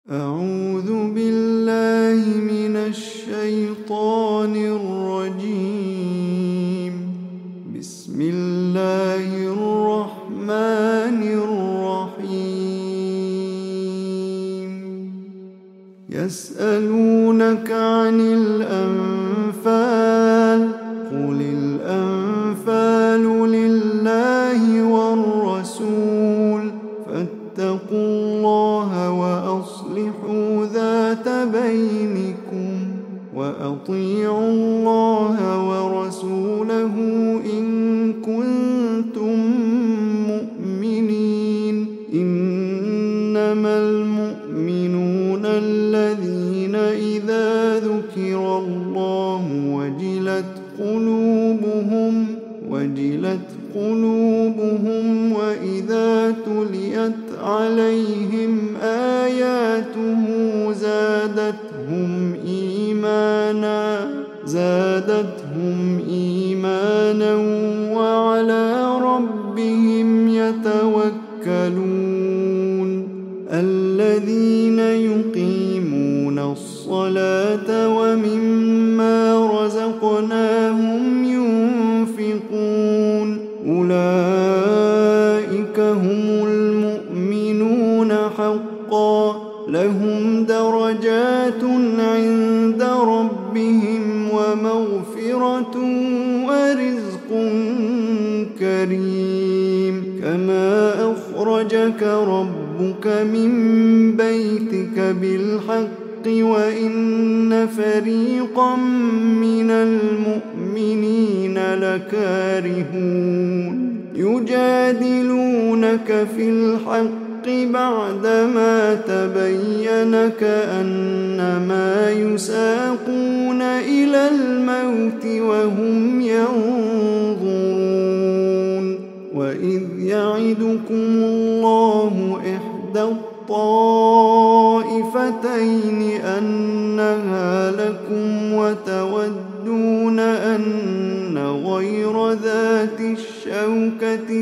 أعوذ بالله من الشيطان الرجيم. بسم الله الرحمن الرحيم. يسألونك عن الأنفال، قل الأنفال لله والرسول، فاتقوا الله وأصلحوا ذات بينكم، وأطيعوا الله ورسوله إن كنتم مؤمنين. إنما المؤمنون الذين إذا ذكر الله وجلت قلوبهم وإذا تليت عليهم آياته زادتهم إيمانا وعلى ربهم يتوكلون. الذين يقيمون الصلاة ومما رزقناهم ينفقون، أولئك هم المؤمنون حقا، لهم درجات عند ربهم ومغفرة ورزق كريم. كما أخرجك ربك من بيتك بالحق وإن فريقا من المؤمنين لكارهون، يجادلونك في الحق بعدما تبين كأنما يساقون إلى الموت وهم ينظرون. وإذ يعدكم الله إحدى الطائفتين أنها لكم وتودون أن غير ذات الشوكة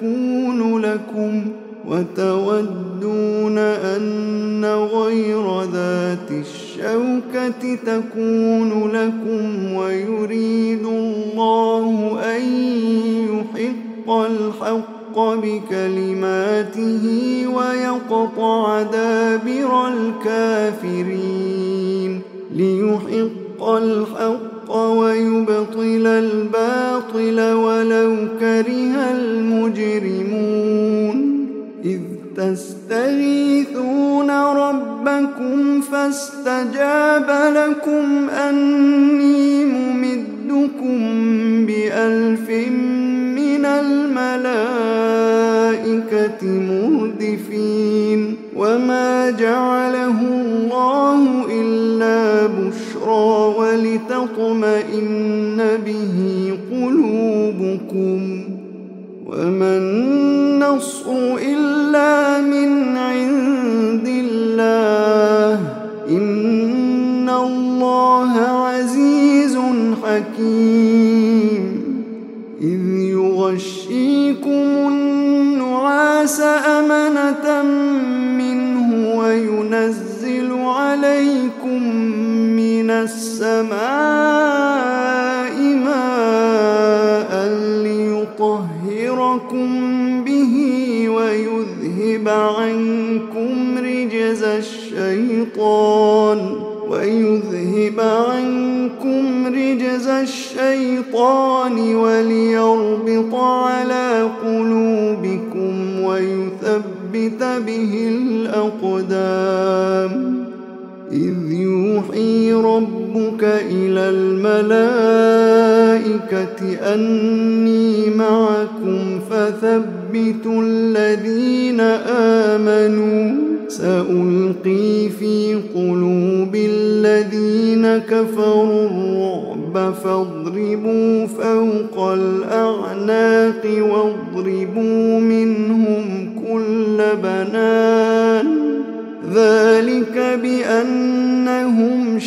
تكون لكم ويريد الله أن يحق الحق بكلماته ويقطع دابر الكافرين، ليحق الحق ويبطل الباطل ولو كره المجرمون. إذ تستغيثون ربكم فاستجاب لكم أني ممدكم ب1000 من الملائكة مردفين. وما جعله الله إلا بشرى ولتطمئن به قلوبكم، وما النصر إلا من عند الله، إن الله عزيز حكيم. إذ يغشيكم النعاس أمنة منه وينزل عليكم من السماء ماء ليطهركم به ويذهب عنكم رجز الشيطان وليربط على قلوبكم ويثبت به الأقدام. إذ يوحي ربك إلى الملائكة أني معكم فثبتوا الذين آمنوا، سألقي في قلوب الذين كفروا الرعب فاضربوا فوق الأعناق واضربوا منهم كل بنان، ذلك بأنهم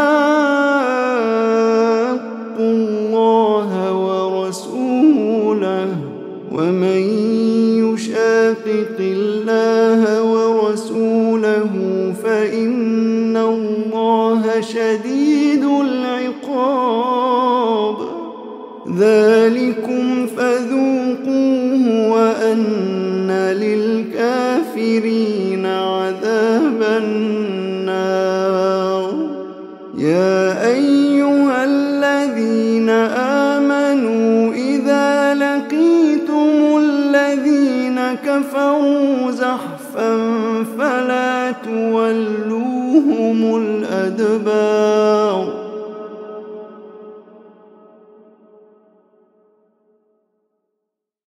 شاقوا الله ورسوله، ومن يشاقق الله ورسوله فإن الله شديد العقاب. ذلكم فذوقوه وأن للكافرين عذاب النار. يا أيها الذين آمنوا إذا لقيتم الذين كفروا زحفا فلا تولوهم الأدبار